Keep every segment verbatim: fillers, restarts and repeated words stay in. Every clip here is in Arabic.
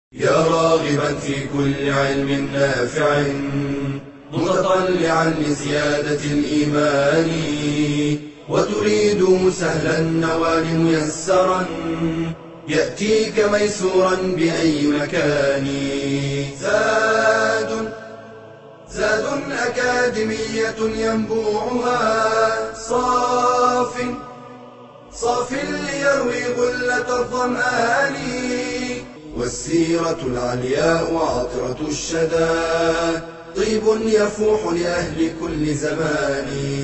يا راغبا في كل علم نافع متطلعا لزيادة الإيمان وتريد سهلا النوال ميسرا يأتيك ميسورا بأي مكان. زاد زاد أكاديمية ينبوعها صاف صاف ليروي غلة الظمآن والسيرة العلياء وعطرة الشدى طيب يفوح لأهل كل زمان.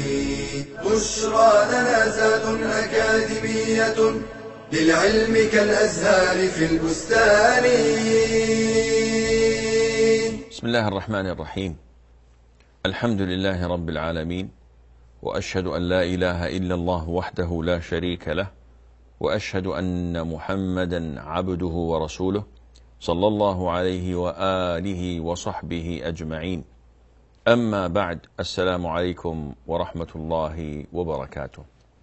بشرى لنا زاد أكاديمية للعلم كالأزهار في البستان. بسم الله الرحمن الرحيم. الحمد لله رب العالمين، وأشهد أن لا إله إلا الله وحده لا شريك له، وأشهد أن محمدا عبده ورسوله صلى الله عليه وآله وصحبه أجمعين. أما بعد، السلام عليكم ورحمة الله وبركاته.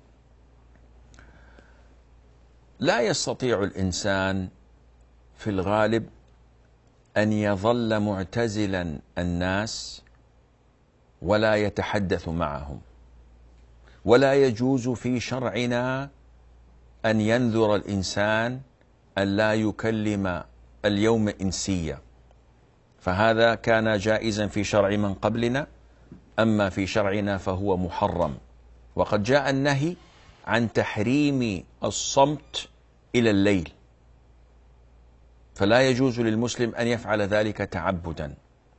لا يستطيع الإنسان في الغالب أن يظل معتزلا الناس ولا يتحدث معهم، ولا يجوز في شرعنا أن ينذر الإنسان أن لا يكلم اليوم إنسيا، فهذا كان جائزا في شرع من قبلنا، أما في شرعنا فهو محرم. وقد جاء النهي عن تحريم الصمت إلى الليل، فلا يجوز للمسلم أن يفعل ذلك تعبدا.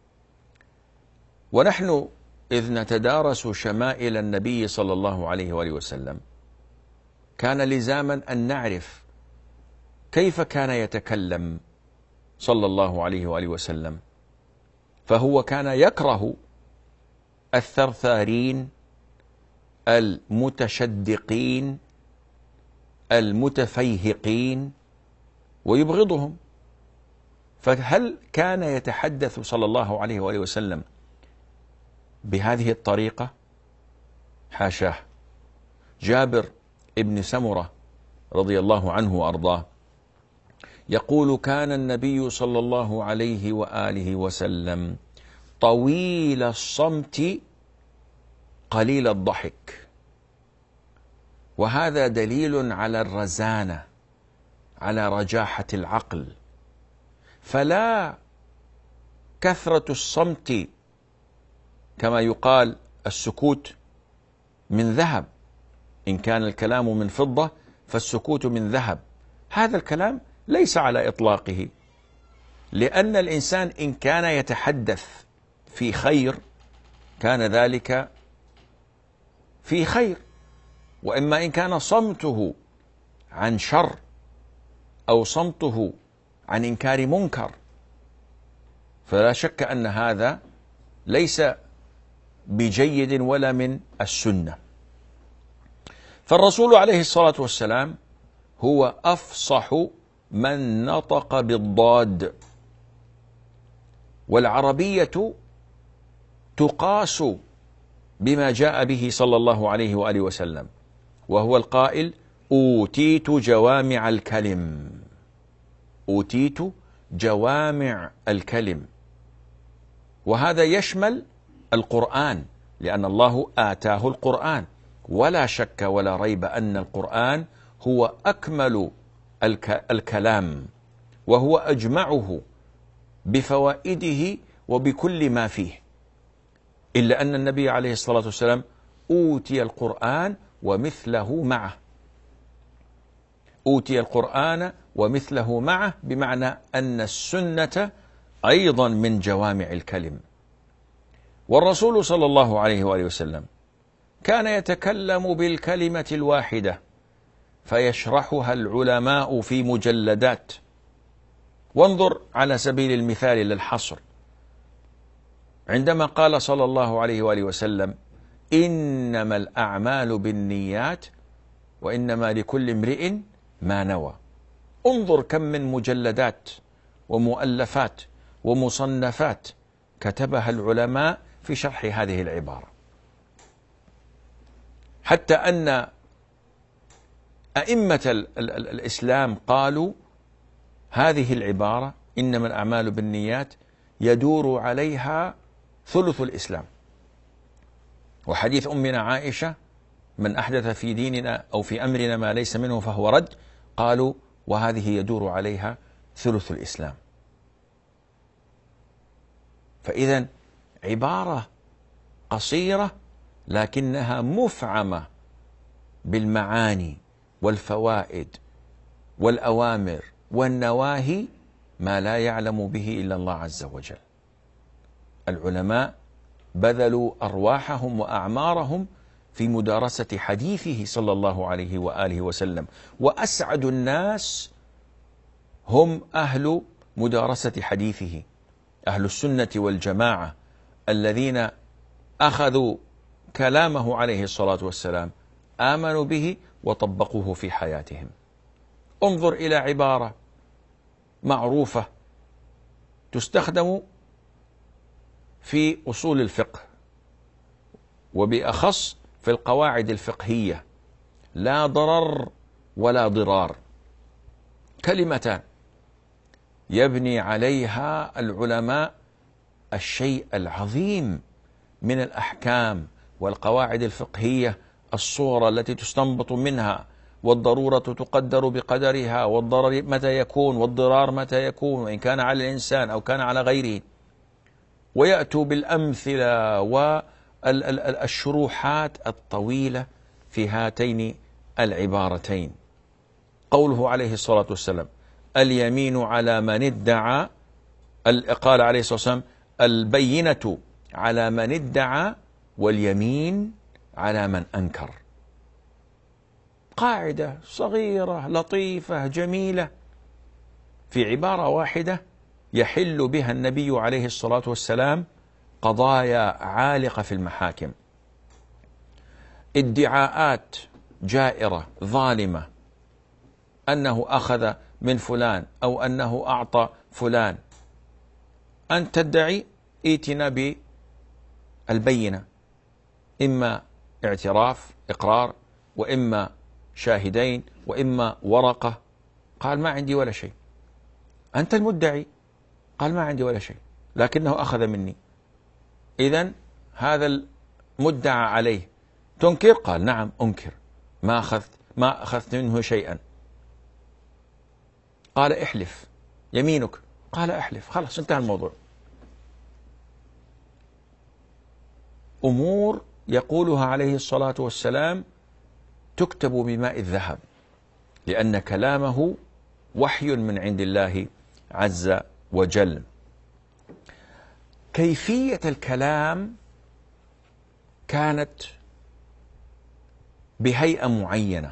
ونحن إذ نتدارس شمائل النبي صلى الله عليه وآله وسلم كان لزاما أن نعرف كيف كان يتكلم صلى الله عليه وآله وسلم، فهو كان يكره الثرثارين المتشدقين المتفيهقين ويبغضهم. فهل كان يتحدث صلى الله عليه وآله وسلم بهذه الطريقة؟ حاشاه. جابر ابن سمرة رضي الله عنه وأرضاه يقول: كان النبي صلى الله عليه وآله وسلم طويل الصمت قليل الضحك، وهذا دليل على الرزانة، على رجاحة العقل. فلا كثرة الصمت كما يقال السكوت من ذهب، إن كان الكلام من فضة فالسكوت من ذهب، هذا الكلام ليس على إطلاقه، لأن الإنسان إن كان يتحدث في خير كان ذلك في خير، وإما إن كان صمته عن شر أو صمته عن إنكار منكر، فلا شك أن هذا ليس بجيد ولا من السنة. فالرسول عليه الصلاة والسلام هو أفصح من نطق بالضاد، والعربية تقاس بما جاء به صلى الله عليه وآله وسلم، وهو القائل: أوتيت جوامع الكلم. أوتيت جوامع الكلم، وهذا يشمل القرآن، لأن الله آتاه القرآن، ولا شك ولا ريب أن القرآن هو أكمل الك الكلام، وهو أجمعه بفوائده وبكل ما فيه، إلا أن النبي عليه الصلاة والسلام أوتي القرآن ومثله معه. أوتي القرآن ومثله معه بمعنى أن السنة أيضا من جوامع الكلم. والرسول صلى الله عليه وآله وسلم كان يتكلم بالكلمة الواحدة فيشرحها العلماء في مجلدات. وانظر على سبيل المثال للحصر، عندما قال صلى الله عليه وآله وسلم: إنما الأعمال بالنيات وإنما لكل امرئ ما نوى. انظر كم من مجلدات ومؤلفات ومصنفات كتبها العلماء في شرح هذه العبارة، حتى أن أئمة ال ال الإسلام قالوا هذه العبارة إنما الأعمال بالنيات يدور عليها ثلث الإسلام. وحديث أمنا عائشة: من أحدث في ديننا أو في أمرنا ما ليس منه فهو رد، قالوا وهذه يدور عليها ثلث الإسلام. فإذا عبارة قصيرة لكنها مفعمة بالمعاني والفوائد والأوامر والنواهي ما لا يعلم به إلا الله عز وجل. العلماء بذلوا أرواحهم وأعمارهم في مدارسة حديثه صلى الله عليه وآله وسلم، وأسعد الناس هم أهل مدارسة حديثه، أهل السنة والجماعة الذين أخذوا كلامه عليه الصلاة والسلام، آمنوا به وطبقوه في حياتهم. انظر إلى عبارة معروفة تستخدم في أصول الفقه وبأخص في القواعد الفقهية: لا ضرر ولا ضرار. كلمتان يبني عليها العلماء الشيء العظيم من الأحكام والقواعد الفقهية، الصورة التي تستنبط منها، والضرورة تقدر بقدرها، والضرر متى يكون والضرار متى يكون، وإن كان على الإنسان أو كان على غيره. ويأتوا بالأمثلة والشروحات الطويلة في هاتين العبارتين. قوله عليه الصلاة والسلام: اليمين على من ادعى، قال عليه الصلاة والسلام: البينة على من ادعى واليمين على من أنكر. قاعدة صغيرة لطيفة جميلة في عبارة واحدة يحل بها النبي عليه الصلاة والسلام قضايا عالقة في المحاكم. ادعاءات جائرة ظالمة أنه أخذ من فلان أو أنه أعطى فلان، أن تدعي ائتنا بالبينة، إما اعتراف إقرار، وإما شاهدين، وإما ورقة. قال ما عندي ولا شيء. أنت المدعي، قال ما عندي ولا شيء لكنه أخذ مني. إذن هذا المدعى عليه تنكر؟ قال نعم أنكر، ما أخذت ما أخذت منه شيئا. قال احلف، يمينك؟ قال احلف. خلاص انتهى الموضوع. أمور يقولها عليه الصلاة والسلام تكتب بماء الذهب، لأن كلامه وحي من عند الله عز وجل. كيفية الكلام كانت بهيئة معينة.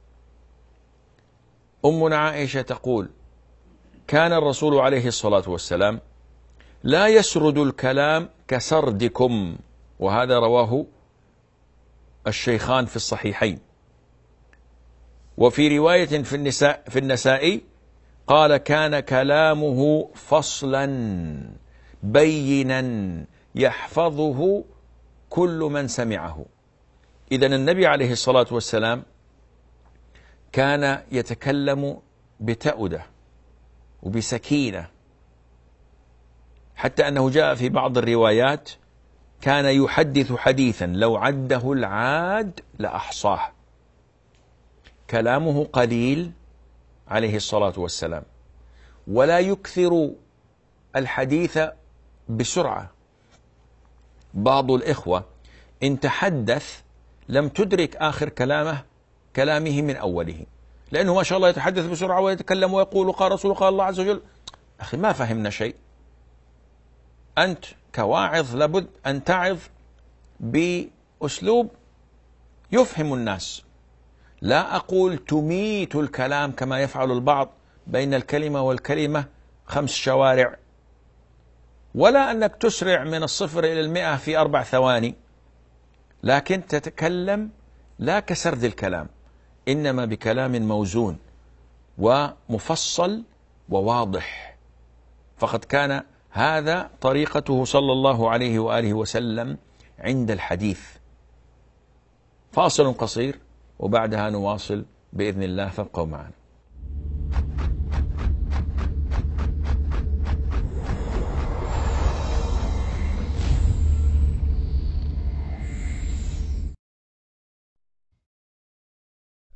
أمنا عائشة تقول: كان الرسول عليه الصلاة والسلام لا يسرد الكلام كسردكم، وهذا رواه الشيخان في الصحيحين. وفي رواية في النساء في النسائي قال: كان كلامه فصلا بينا يحفظه كل من سمعه. إذن النبي عليه الصلاة والسلام كان يتكلم بتأودة وبسكينة، حتى أنه جاء في بعض الروايات كان يحدث حديثا لو عده العاد لأحصاه. كلامه قليل عليه الصلاة والسلام، ولا يكثر الحديث بسرعة. بعض الإخوة إن تحدث لم تدرك آخر كلامه كلامه من أوله، لأنه ما شاء الله يتحدث بسرعة ويتكلم ويقول قال رسول قال الله عز وجل. أخي ما فهمنا شيء. أنت كواعظ لابد أن تعظ بأسلوب يفهم الناس. لا أقول تميت الكلام كما يفعل البعض بين الكلمة والكلمة خمس شوارع، ولا أنك تسرع من الصفر إلى المئة في أربع ثواني، لكن تتكلم لا كسرد الكلام، إنما بكلام موزون ومفصل وواضح. فقد كان هذا طريقته صلى الله عليه وآله وسلم عند الحديث. فاصل قصير وبعدها نواصل بإذن الله، فابقوا معنا.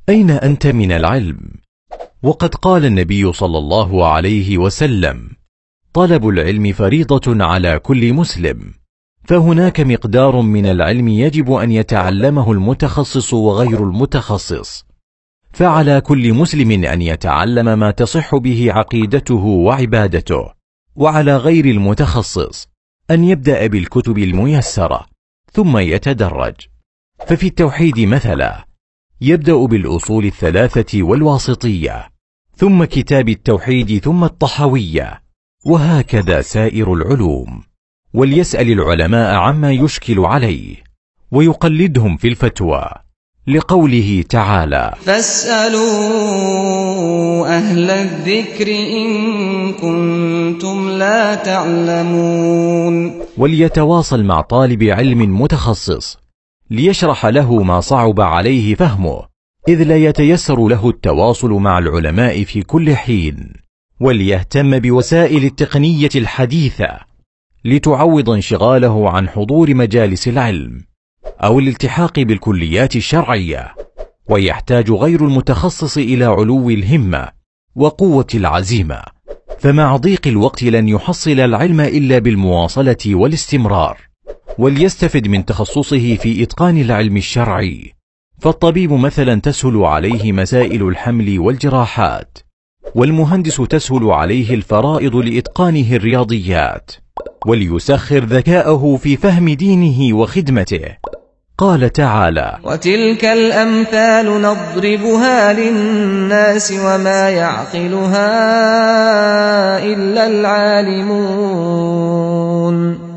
أين أنت من العلم؟ وقد قال النبي صلى الله عليه وسلم: طلب العلم فريضة على كل مسلم. فهناك مقدار من العلم يجب أن يتعلمه المتخصص وغير المتخصص، فعلى كل مسلم أن يتعلم ما تصح به عقيدته وعبادته، وعلى غير المتخصص أن يبدأ بالكتب الميسرة ثم يتدرج. ففي التوحيد مثلا يبدأ بالأصول الثلاثة والواسطية، ثم كتاب التوحيد، ثم الطحاوية، وهكذا سائر العلوم. وليسأل العلماء عما يشكل عليه ويقلدهم في الفتوى، لقوله تعالى: فاسألوا أهل الذكر إن كنتم لا تعلمون. وليتواصل مع طالب علم متخصص ليشرح له ما صعب عليه فهمه، إذ لا يتيسر له التواصل مع العلماء في كل حين. وليهتم بوسائل التقنية الحديثة لتعوض انشغاله عن حضور مجالس العلم أو الالتحاق بالكليات الشرعية. ويحتاج غير المتخصص إلى علو الهمة وقوة العزيمة، فمع ضيق الوقت لن يحصل العلم إلا بالمواصلة والاستمرار. وليستفد من تخصصه في إتقان العلم الشرعي، فالطبيب مثلا تسهل عليه مسائل الحمل والجراحات، والمهندس تسهل عليه الفرائض لإتقانه الرياضيات. وليسخر ذكاءه في فهم دينه وخدمته. قال تعالى: وتلك الأمثال نضربها للناس وما يعقلها إلا العالمون.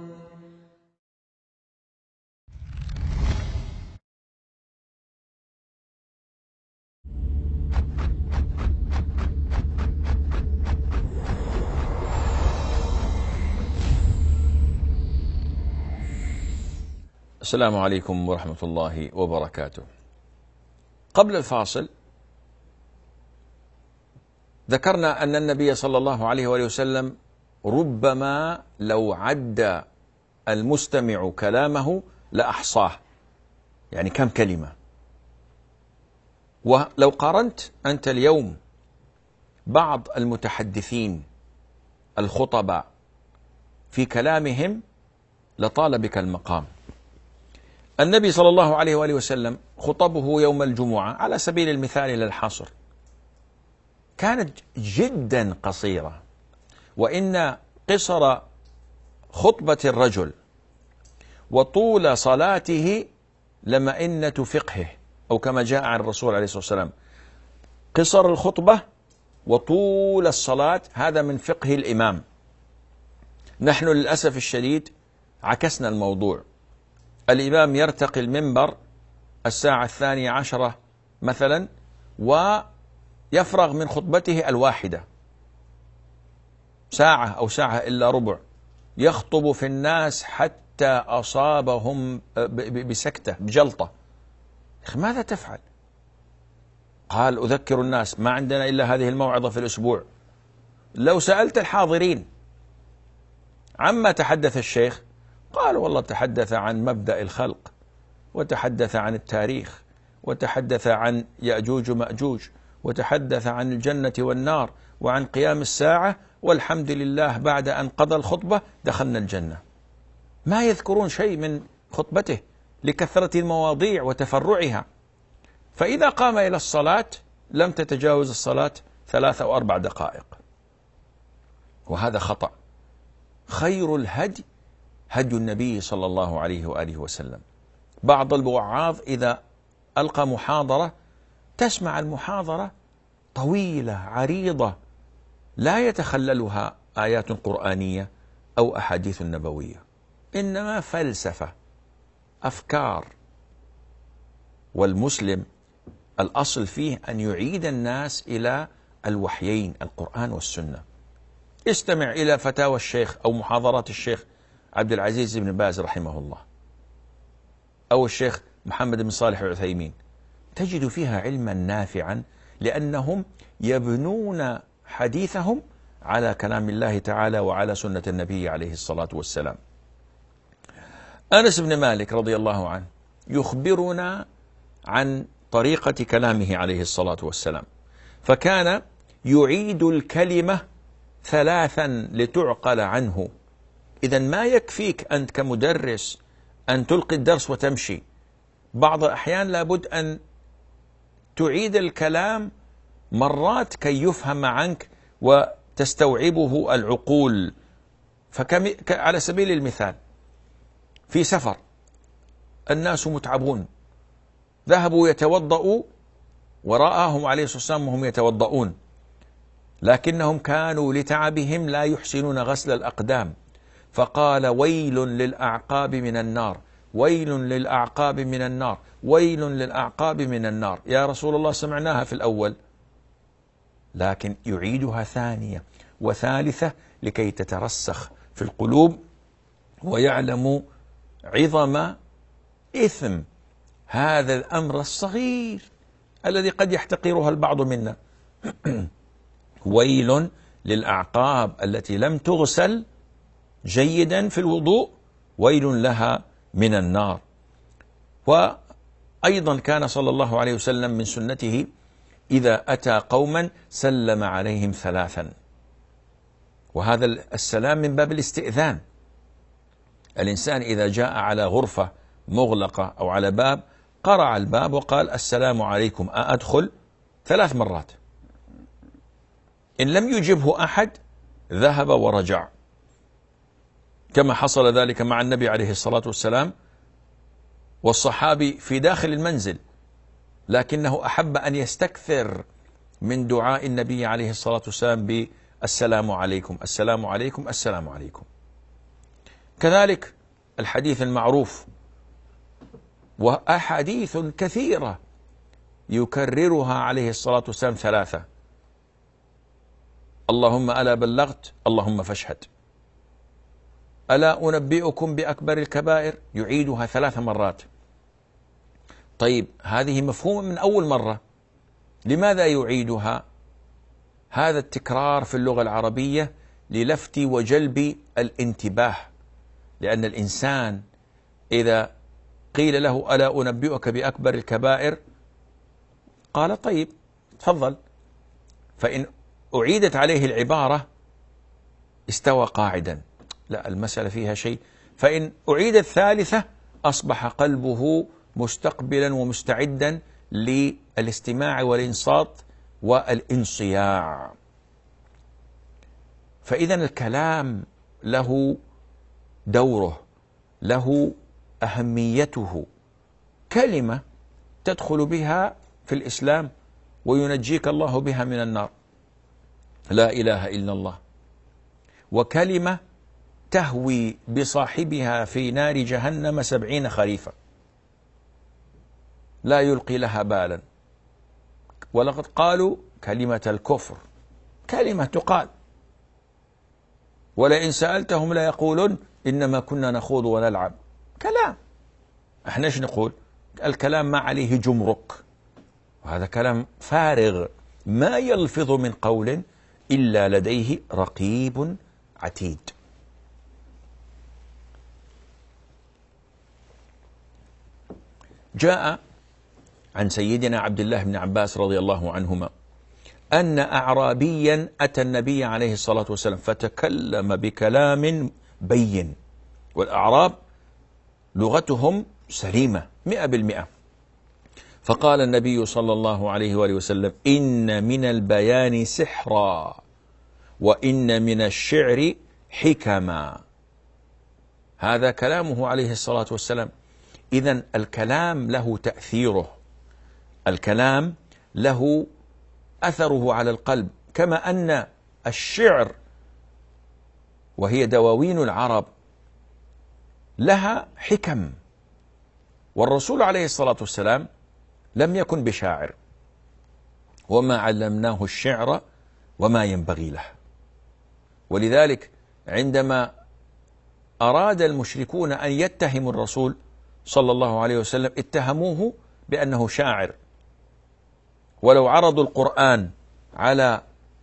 السلام عليكم ورحمة الله وبركاته. قبل الفاصل ذكرنا أن النبي صلى الله عليه وآله وسلم ربما لو عد المستمع كلامه لأحصاه، يعني كم كلمة. ولو قارنت أنت اليوم بعض المتحدثين الخطباء في كلامهم لطال بك المقام. النبي صلى الله عليه وآله وسلم خطبه يوم الجمعة على سبيل المثال إلى الحصر كانت جدا قصيرة، وإن قصر خطبة الرجل وطول صلاته لمئنة فقهه، أو كما جاء عن الرسول عليه الصلاة والسلام: قصر الخطبة وطول الصلاة هذا من فقه الإمام. نحن للأسف الشديد عكسنا الموضوع. الإمام يرتقي المنبر الساعة الثانية عشرة مثلا ويفرغ من خطبته الواحدة، ساعة أو ساعة إلا ربع، يخطب في الناس حتى أصابهم بسكتة بجلطة. ماذا تفعل؟ قال: أذكر الناس ما عندنا إلا هذه الموعظة في الأسبوع. لو سألت الحاضرين عما تحدث الشيخ قال: والله تحدث عن مبدأ الخلق، وتحدث عن التاريخ، وتحدث عن يأجوج ومأجوج، وتحدث عن الجنة والنار، وعن قيام الساعة، والحمد لله بعد أن قضى الخطبة دخلنا الجنة. ما يذكرون شيء من خطبته لكثرة المواضيع وتفرعها. فإذا قام إلى الصلاة لم تتجاوز الصلاة ثلاث أو أربع دقائق، وهذا خطأ. خير الهدي هدي النبي صلى الله عليه وآله وسلم. بعض الوعاظ إذا ألقى محاضرة تسمع المحاضرة طويلة عريضة لا يتخللها آيات قرآنية أو أحاديث نبوية، إنما فلسفة، أفكار. والمسلم الأصل فيه أن يعيد الناس إلى الوحيين القرآن والسنة. استمع إلى فتاوى الشيخ أو محاضرات الشيخ عبد العزيز بن باز رحمه الله، أو الشيخ محمد بن صالح العثيمين، تجد فيها علما نافعا، لأنهم يبنون حديثهم على كلام الله تعالى وعلى سنة النبي عليه الصلاة والسلام. أنس بن مالك رضي الله عنه يخبرنا عن طريقة كلامه عليه الصلاة والسلام، فكان يعيد الكلمة ثلاثا لتعقل عنه. إذا ما يكفيك أنت كمدرس أن تلقي الدرس وتمشي، بعض الأحيان لابد أن تعيد الكلام مرات كي يفهم عنك وتستوعبه العقول. فعلى سبيل المثال في سفر الناس متعبون، ذهبوا يتوضؤوا ورآهم عليه الصلاة والسلام وهم يتوضؤون، لكنهم كانوا لتعبهم لا يحسنون غسل الأقدام، فقال ويل للأعقاب من النار، ويل للأعقاب من النار، ويل للأعقاب من النار. يا رسول الله سمعناها في الأول، لكن يعيدها ثانية وثالثة لكي تترسخ في القلوب ويعلموا عظم إثم هذا الأمر الصغير الذي قد يحتقرها البعض منا. ويل للأعقاب التي لم تغسل جيدا في الوضوء، ويل لها من النار. وأيضا كان صلى الله عليه وسلم من سنته إذا أتى قوما سلم عليهم ثلاثا، وهذا السلام من باب الاستئذان. الإنسان إذا جاء على غرفة مغلقة أو على باب قرع الباب وقال السلام عليكم أأدخل ثلاث مرات، إن لم يجبه أحد ذهب ورجع، كما حصل ذلك مع النبي عليه الصلاة والسلام والصحابي في داخل المنزل، لكنه أحب أن يستكثر من دعاء النبي عليه الصلاة والسلام بالسلام عليكم السلام عليكم السلام عليكم. كذلك الحديث المعروف وأحاديث كثيرة يكررها عليه الصلاة والسلام ثلاثة: اللهم ألا بلغت اللهم فاشهد، ألا أنبئكم بأكبر الكبائر، يعيدها ثلاث مرات. طيب هذه مفهومة من أول مرة، لماذا يعيدها؟ هذا التكرار في اللغة العربية للفت وجلب الانتباه، لأن الإنسان إذا قيل له ألا أنبئك بأكبر الكبائر قال طيب تفضل، فإن أعيدت عليه العبارة استوى قاعدا، لا المسألة فيها شيء، فإن أعيدت ثالثة أصبح قلبه مستقبلا ومستعدا للاستماع والإنصات والانصياع. فإذا الكلام له دوره، له أهميته. كلمة تدخل بها في الإسلام وينجيك الله بها من النار، لا إله إلا الله، وكلمة تهوي بصاحبها في نار جهنم سبعين خريفا لا يلقي لها بالا. ولقد قالوا كلمة الكفر، كلمة تقال، ولئن سألتهم لا يقولون إنما كنا نخوض ونلعب. كلام، احنا ايش نقول؟ الكلام ما عليه جمرك، وهذا كلام فارغ، ما يلفظ من قول إلا لديه رقيب عتيد. جاء عن سيدنا عبد الله بن عباس رضي الله عنهما أن أعرابيا أتى النبي عليه الصلاة والسلام فتكلم بكلام بين، والأعراب لغتهم سليمة مئة بالمئة، فقال النبي صلى الله عليه وآله وسلم إن من البيان سحرا وإن من الشعر حكما. هذا كلامه عليه الصلاة والسلام. إذن الكلام له تأثيره، الكلام له أثره على القلب، كما أن الشعر وهي دواوين العرب لها حكم. والرسول عليه الصلاة والسلام لم يكن بشاعر، وما علمناه الشعر وما ينبغي له. ولذلك عندما أراد المشركون أن يتهموا الرسول صلى الله عليه وسلم اتهموه بأنه شاعر، ولو عرضوا القرآن على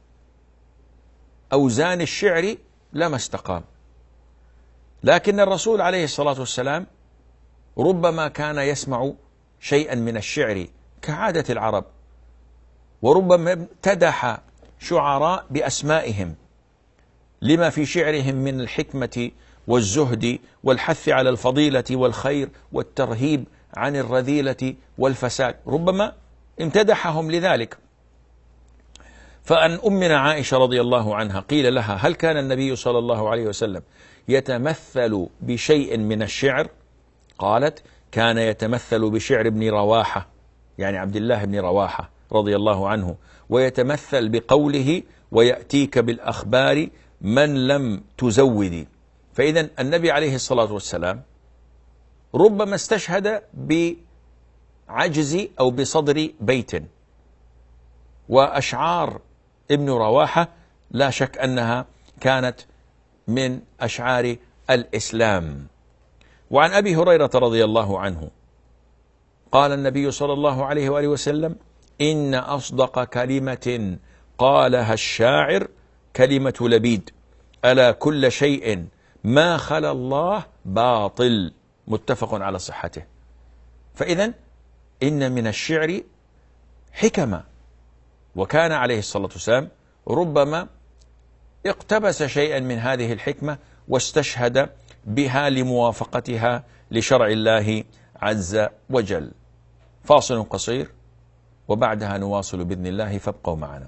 أوزان الشعر لما استقام. لكن الرسول عليه الصلاة والسلام ربما كان يسمع شيئا من الشعر كعادة العرب، وربما امتدح شعراء بأسمائهم لما في شعرهم من الحكمة والزهد والحث على الفضيلة والخير والترهيب عن الرذيلة والفساد، ربما امتدحهم لذلك. فأن أمنا عائشة رضي الله عنها قيل لها: هل كان النبي صلى الله عليه وسلم يتمثل بشيء من الشعر؟ قالت: كان يتمثل بشعر ابن رواحة، يعني عبد الله بن رواحة رضي الله عنه، ويتمثل بقوله: ويأتيك بالأخبار من لم تزودي. فإذا النبي عليه الصلاة والسلام ربما استشهد بعجز أو بصدر بيت، وأشعار ابن رواحة لا شك أنها كانت من أشعار الإسلام. وعن أبي هريرة رضي الله عنه قال النبي صلى الله عليه وآله وسلم: إن أصدق كلمة قالها الشاعر كلمة لبيد، ألا كل شيء ما خلا الله باطل، متفق على صحته. فإذا إن من الشعر حكمة، وكان عليه الصلاة والسلام ربما اقتبس شيئا من هذه الحكمة واستشهد بها لموافقتها لشرع الله عز وجل. فاصل قصير وبعدها نواصل بإذن الله، فابقوا معنا.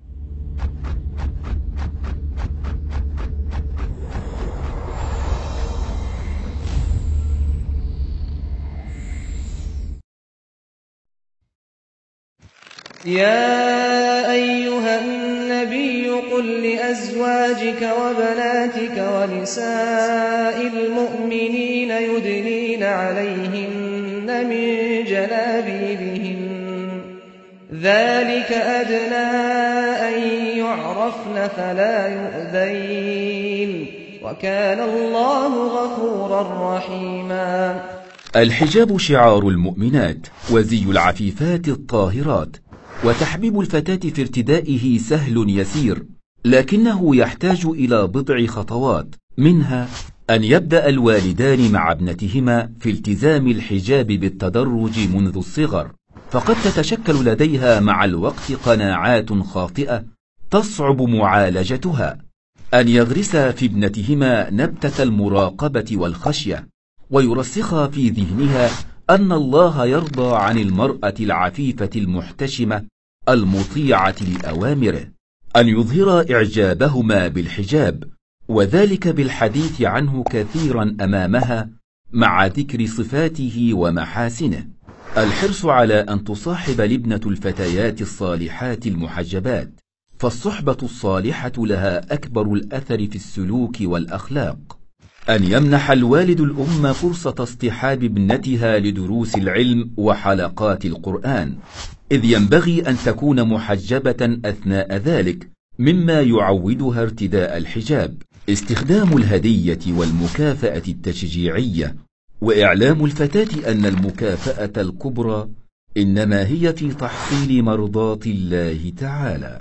يا أيها النبي قل لأزواجك وبناتك ونساء المؤمنين يدنين عليهن من جلابيبهن ذلك أدنى أن يعرفن فلا يؤذين وكان الله غفورا رحيما. الحجاب شعار المؤمنات وزي العفيفات الطاهرات، وتحبيب الفتاة في ارتدائه سهل يسير، لكنه يحتاج إلى بضع خطوات، منها أن يبدأ الوالدان مع ابنتهما في التزام الحجاب بالتدرج منذ الصغر، فقد تتشكل لديها مع الوقت قناعات خاطئة تصعب معالجتها. أن يغرسا في ابنتهما نبتة المراقبة والخشية، ويرسخا في ذهنها أن الله يرضى عن المرأة العفيفة المحتشمة المطيعة لأوامره. أن يظهر إعجابهما بالحجاب، وذلك بالحديث عنه كثيرا أمامها مع ذكر صفاته ومحاسنه. الحرص على أن تصاحب الابنة الفتيات الصالحات المحجبات، فالصحبة الصالحة لها أكبر الأثر في السلوك والأخلاق. أن يمنح الوالد الأم فرصة اصطحاب ابنتها لدروس العلم وحلقات القرآن، إذ ينبغي أن تكون محجبة أثناء ذلك، مما يعودها ارتداء الحجاب. استخدام الهدية والمكافأة التشجيعية، وإعلام الفتاة أن المكافأة الكبرى إنما هي في تحصيل مرضاة الله تعالى.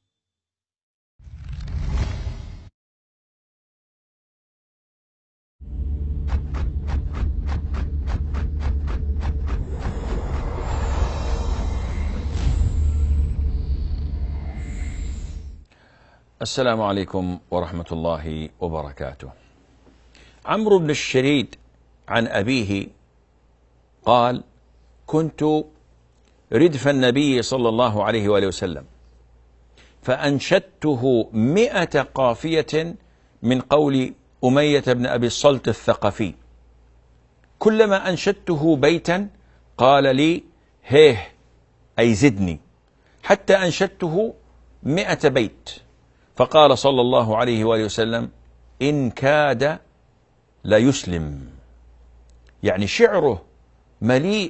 السلام عليكم ورحمة الله وبركاته. عمرو بن الشريد عن أبيه قال: كنت ردف النبي صلى الله عليه وآله وسلم فأنشدته مئة قافية من قول أمية بن أبي الصلت الثقفي، كلما أنشدته بيتا قال لي: هيه، أي زدني، حتى أنشدته مئة بيت، فقال صلى الله عليه وآله وسلم: إن كاد لا يسلم. يعني شعره مليء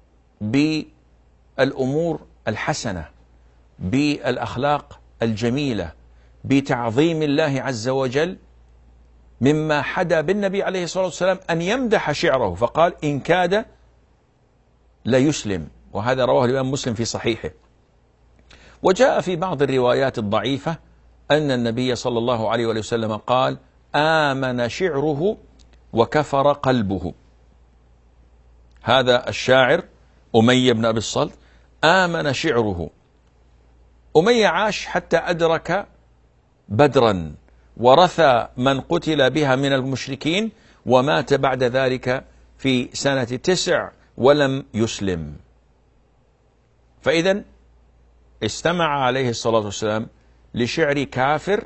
بالأمور الحسنة، بالأخلاق الجميلة، بتعظيم الله عز وجل، مما حدا بالنبي عليه الصلاة والسلام أن يمدح شعره، فقال: إن كاد لا يسلم. وهذا رواه الإمام مسلم في صحيحه. وجاء في بعض الروايات الضعيفة أن النبي صلى الله عليه وسلم قال: آمن شعره وكفر قلبه. هذا الشاعر أمية بن أبي الصلت آمن شعره. أمية عاش حتى أدرك بدرا ورثى من قتل بها من المشركين، ومات بعد ذلك في سنة تسع ولم يسلم. فإذا استمع عليه الصلاة والسلام لشعر كافر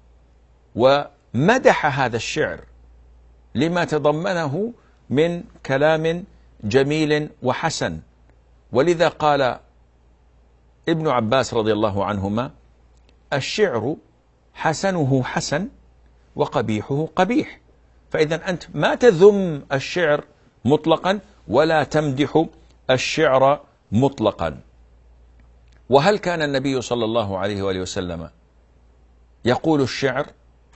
ومدح هذا الشعر لما تضمنه من كلام جميل وحسن. ولذا قال ابن عباس رضي الله عنهما: الشعر حسنه حسن وقبيحه قبيح. فإذا أنت ما تذم الشعر مطلقا ولا تمدح الشعر مطلقا. وهل كان النبي صلى الله عليه وآله وسلم يقول الشعر؟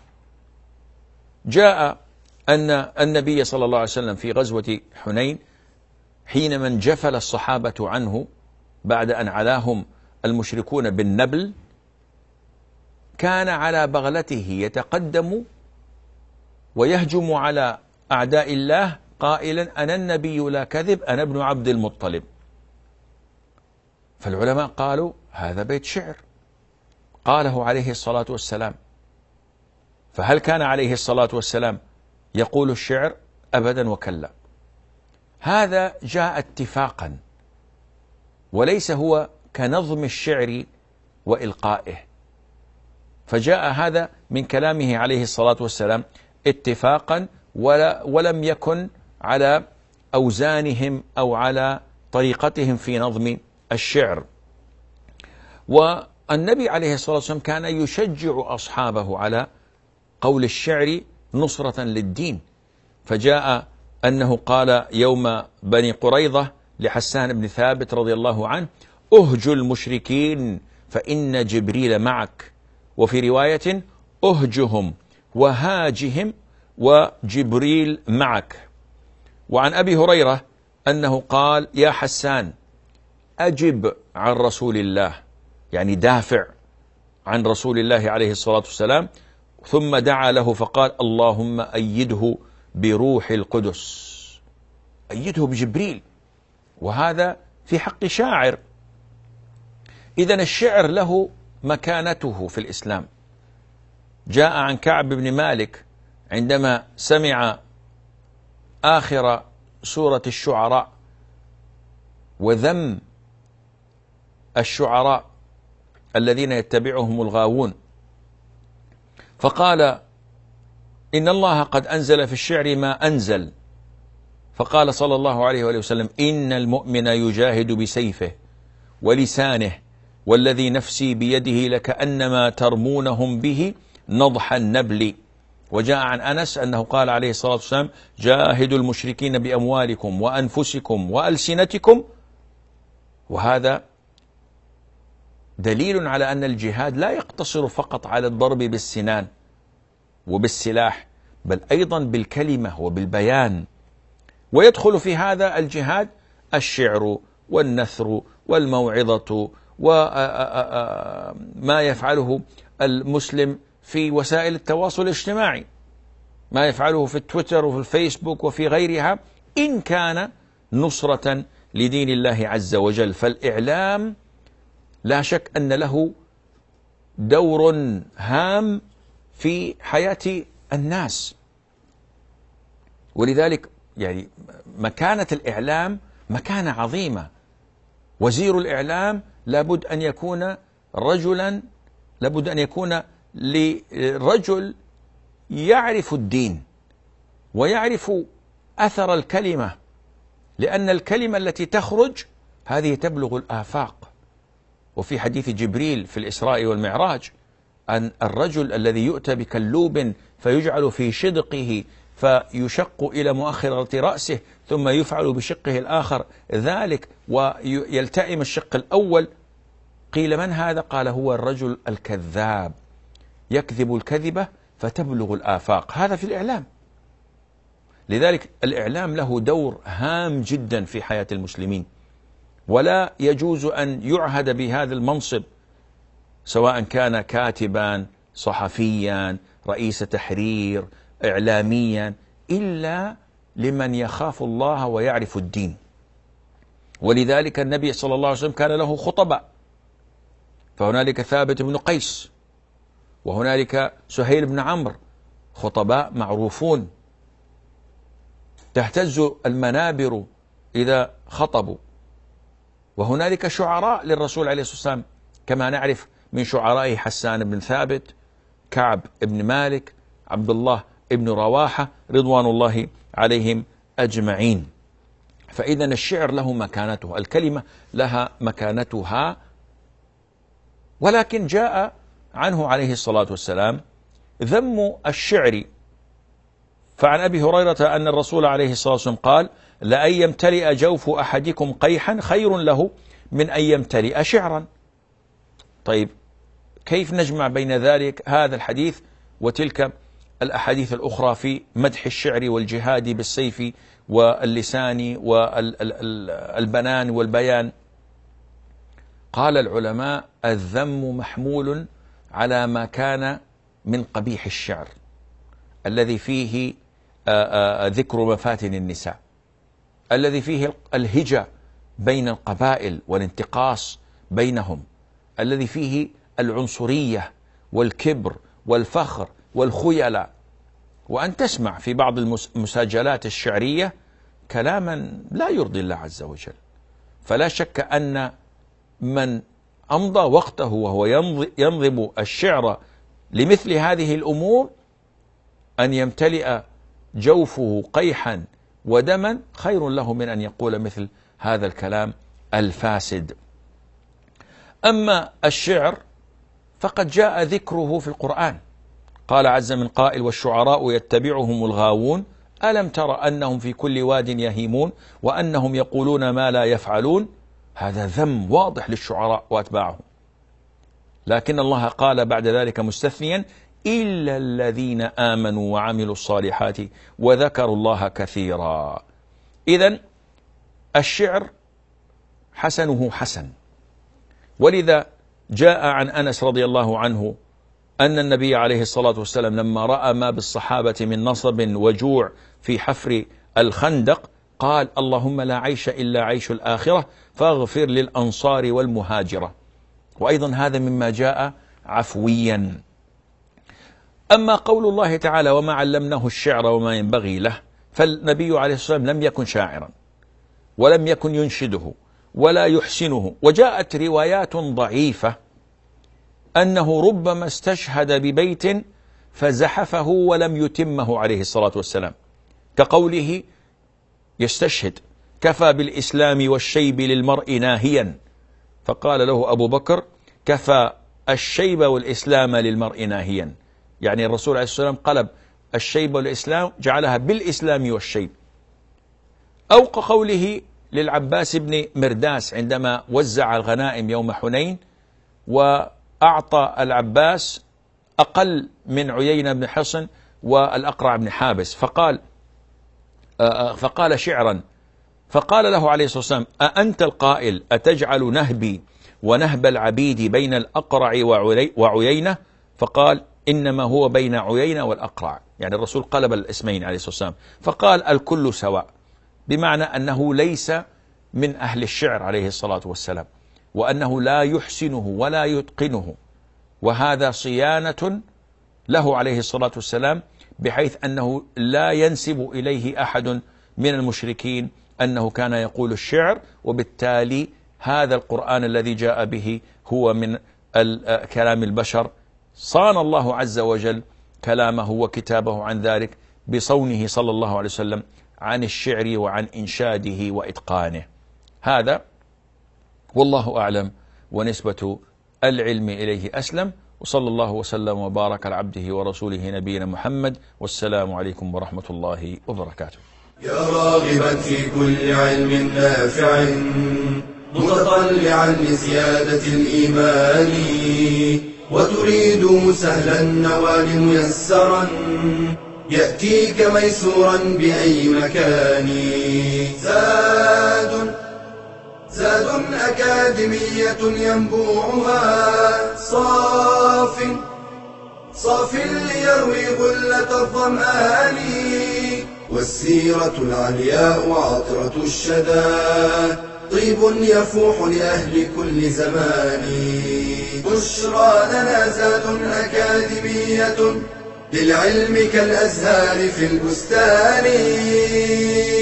جاء أن النبي صلى الله عليه وسلم في غزوة حنين حينما انجفل الصحابة عنه بعد أن علاهم المشركون بالنبل، كان على بغلته يتقدم ويهجم على أعداء الله قائلا: أنا النبي لا كذب، أنا ابن عبد المطلب. فالعلماء قالوا: هذا بيت شعر قاله عليه الصلاة والسلام. فهل كان عليه الصلاة والسلام يقول الشعر؟ أبدا وكلا. هذا جاء اتفاقا وليس هو كنظم الشعر وإلقائه، فجاء هذا من كلامه عليه الصلاة والسلام اتفاقا ولا ولم يكن على أوزانهم أو على طريقتهم في نظم الشعر. والنبي عليه الصلاة والسلام كان يشجع أصحابه على قول الشعر نصرة للدين، فجاء أنه قال يوم بني قريظة لحسان بن ثابت رضي الله عنه: أهج المشركين فإن جبريل معك، وفي رواية: أهجهم وهاجهم وجبريل معك. وعن أبي هريرة أنه قال: يا حسان أجب عن رسول الله، يعني دافع عن رسول الله عليه الصلاة والسلام. ثم دعا له فقال: اللهم أيده بروح القدس، أيده بجبريل، وهذا في حق شاعر. إذن الشعر له مكانته في الإسلام. جاء عن كعب بن مالك عندما سمع آخر سورة الشعراء وذم الشعراء الذين يتبعهم الغاوون، فقال: إن الله قد أنزل في الشعر ما أنزل. فقال صلى الله عليه وآله وسلم: إن المؤمن يجاهد بسيفه ولسانه والذي نفسي بيده لكأنما ترمونهم به نضح النبل. وجاء عن أنس أنه قال عليه الصلاة والسلام: جاهدوا المشركين بأموالكم وأنفسكم وألسنتكم. وهذا دليل على أن الجهاد لا يقتصر فقط على الضرب بالسنان وبالسلاح، بل أيضا بالكلمة وبالبيان. ويدخل في هذا الجهاد الشعر والنثر والموعظة وما يفعله المسلم في وسائل التواصل الاجتماعي، ما يفعله في التويتر وفي الفيسبوك وفي غيرها، إن كان نصرة لدين الله عز وجل. فالإعلام لا شك أن له دور هام في حياة الناس، ولذلك يعني مكانة الإعلام مكانة عظيمة. وزير الإعلام لابد أن يكون رجلا، لابد أن يكون لرجل يعرف الدين ويعرف أثر الكلمة، لأن الكلمة التي تخرج هذه تبلغ الآفاق. وفي حديث جبريل في الإسراء والمعراج أن الرجل الذي يؤتى بكلوب فيجعل في شدقه فيشق إلى مؤخرة رأسه ثم يفعل بشقه الآخر ذلك ويلتئم الشق الأول، قيل من هذا؟ قال هو الرجل الكذاب يكذب الكذبة فتبلغ الآفاق. هذا في الإعلام. لذلك الإعلام له دور هام جدا في حياة المسلمين، ولا يجوز أن يعهد بهذا المنصب سواء كان كاتبا صحفيا رئيس تحرير إعلاميا إلا لمن يخاف الله ويعرف الدين. ولذلك النبي صلى الله عليه وسلم كان له خطباء، فهنالك ثابت بن قيس، وهنالك سهيل بن عمرو، خطباء معروفون تهتز المنابر إذا خطبوا. وهنالك شعراء للرسول عليه الصلاة والسلام، كما نعرف من شعرائه حسان بن ثابت، كعب بن مالك، عبد الله بن رواحة، رضوان الله عليهم أجمعين. فإذا الشعر له مكانته، الكلمة لها مكانتها. ولكن جاء عنه عليه الصلاة والسلام ذم الشعر، فعن أبي هريرة أن الرسول عليه الصلاة والسلام قال: لأن يمتلئ جوف أحدكم قيحا خير له من أن يمتلئ شعرا. طيب، كيف نجمع بين ذلك هذا الحديث وتلك الأحاديث الأخرى في مدح الشعر والجهاد بالسيف واللسان والبنان والبيان؟ قال العلماء: الذم محمول على ما كان من قبيح الشعر الذي فيه ذكر مفاتن النساء، الذي فيه الهجة بين القبائل والانتقاص بينهم، الذي فيه العنصرية والكبر والفخر والخيلاء. وأن تسمع في بعض المساجلات الشعرية كلاما لا يرضي الله عز وجل. فلا شك أن من أمضى وقته وهو ينظم الشعر لمثل هذه الأمور أن يمتلئ جوفه قيحا ودما خير له من أن يقول مثل هذا الكلام الفاسد. أما الشعر فقد جاء ذكره في القرآن، قال عز من قائل: والشعراء يتبعهم الغاوون ألم تر أنهم في كل واد يهيمون وأنهم يقولون ما لا يفعلون. هذا ذم واضح للشعراء وأتباعهم. لكن الله قال بعد ذلك مستثنيا: إلا الذين آمنوا وعملوا الصالحات وذكروا الله كثيرا. إذن الشعر حسنه حسن. ولذا جاء عن أنس رضي الله عنه أن النبي عليه الصلاة والسلام لما رأى ما بالصحابة من نصب وجوع في حفر الخندق قال: اللهم لا عيش إلا عيش الآخرة فاغفر للأنصار والمهاجرة. وأيضا هذا مما جاء عفويا. أما قول الله تعالى: وما علمناه الشعر وما ينبغي له، فالنبي عليه الصلاة والسلام لم يكن شاعرا ولم يكن ينشده ولا يحسنه. وجاءت روايات ضعيفة أنه ربما استشهد ببيت فزحفه ولم يتمه عليه الصلاة والسلام، كقوله يستشهد: كفى بالإسلام والشيب للمرء ناهيا، فقال له أبو بكر: كفى الشيب والإسلام للمرء ناهيا. يعني الرسول عليه الصلاة والسلام قلب الشيب والإسلام جعلها بالإسلام والشيب. أو كقوله للعباس بن مرداس عندما وزع الغنائم يوم حنين وأعطى العباس أقل من عيينة بن حصن والأقرع بن حابس، فقال فقال شعرا، فقال له عليه الصلاة والسلام: أأنت القائل أتجعل نهبي ونهب العبيد بين الأقرع وعيينة؟ فقال: إنما هو بين عيينة والأقرع. يعني الرسول قلب الاسمين عليه الصلاة والسلام، فقال: الكل سواء، بمعنى أنه ليس من أهل الشعر عليه الصلاة والسلام، وأنه لا يحسنه ولا يتقنه، وهذا صيانة له عليه الصلاة والسلام، بحيث أنه لا ينسب إليه أحد من المشركين أنه كان يقول الشعر. وبالتالي هذا القرآن الذي جاء به هو من كلام البشر، صان الله عز وجل كلامه وكتابه عن ذلك بصونه صلى الله عليه وسلم عن الشعر وعن إنشاده وإتقانه. هذا والله أعلم، ونسبة العلم إليه أسلم. وصلى الله وسلم وبارك على عبده ورسوله نبينا محمد، والسلام عليكم ورحمة الله وبركاته. يا راغبا في كل علم نافع متطلعا لزيادة الإيمان، وتريد سهلا النوال ميسرا يأتيك ميسورا بأي مكان. زاد زاد أكاديمية ينبوعها صاف صاف ليروي غلة الظمآن، والسيرة العلياء عطرة الشدى طيب يفوح لأهل كل زمان. بشرى لنا زاد أكاديمية للعلم كالأزهار في البستان.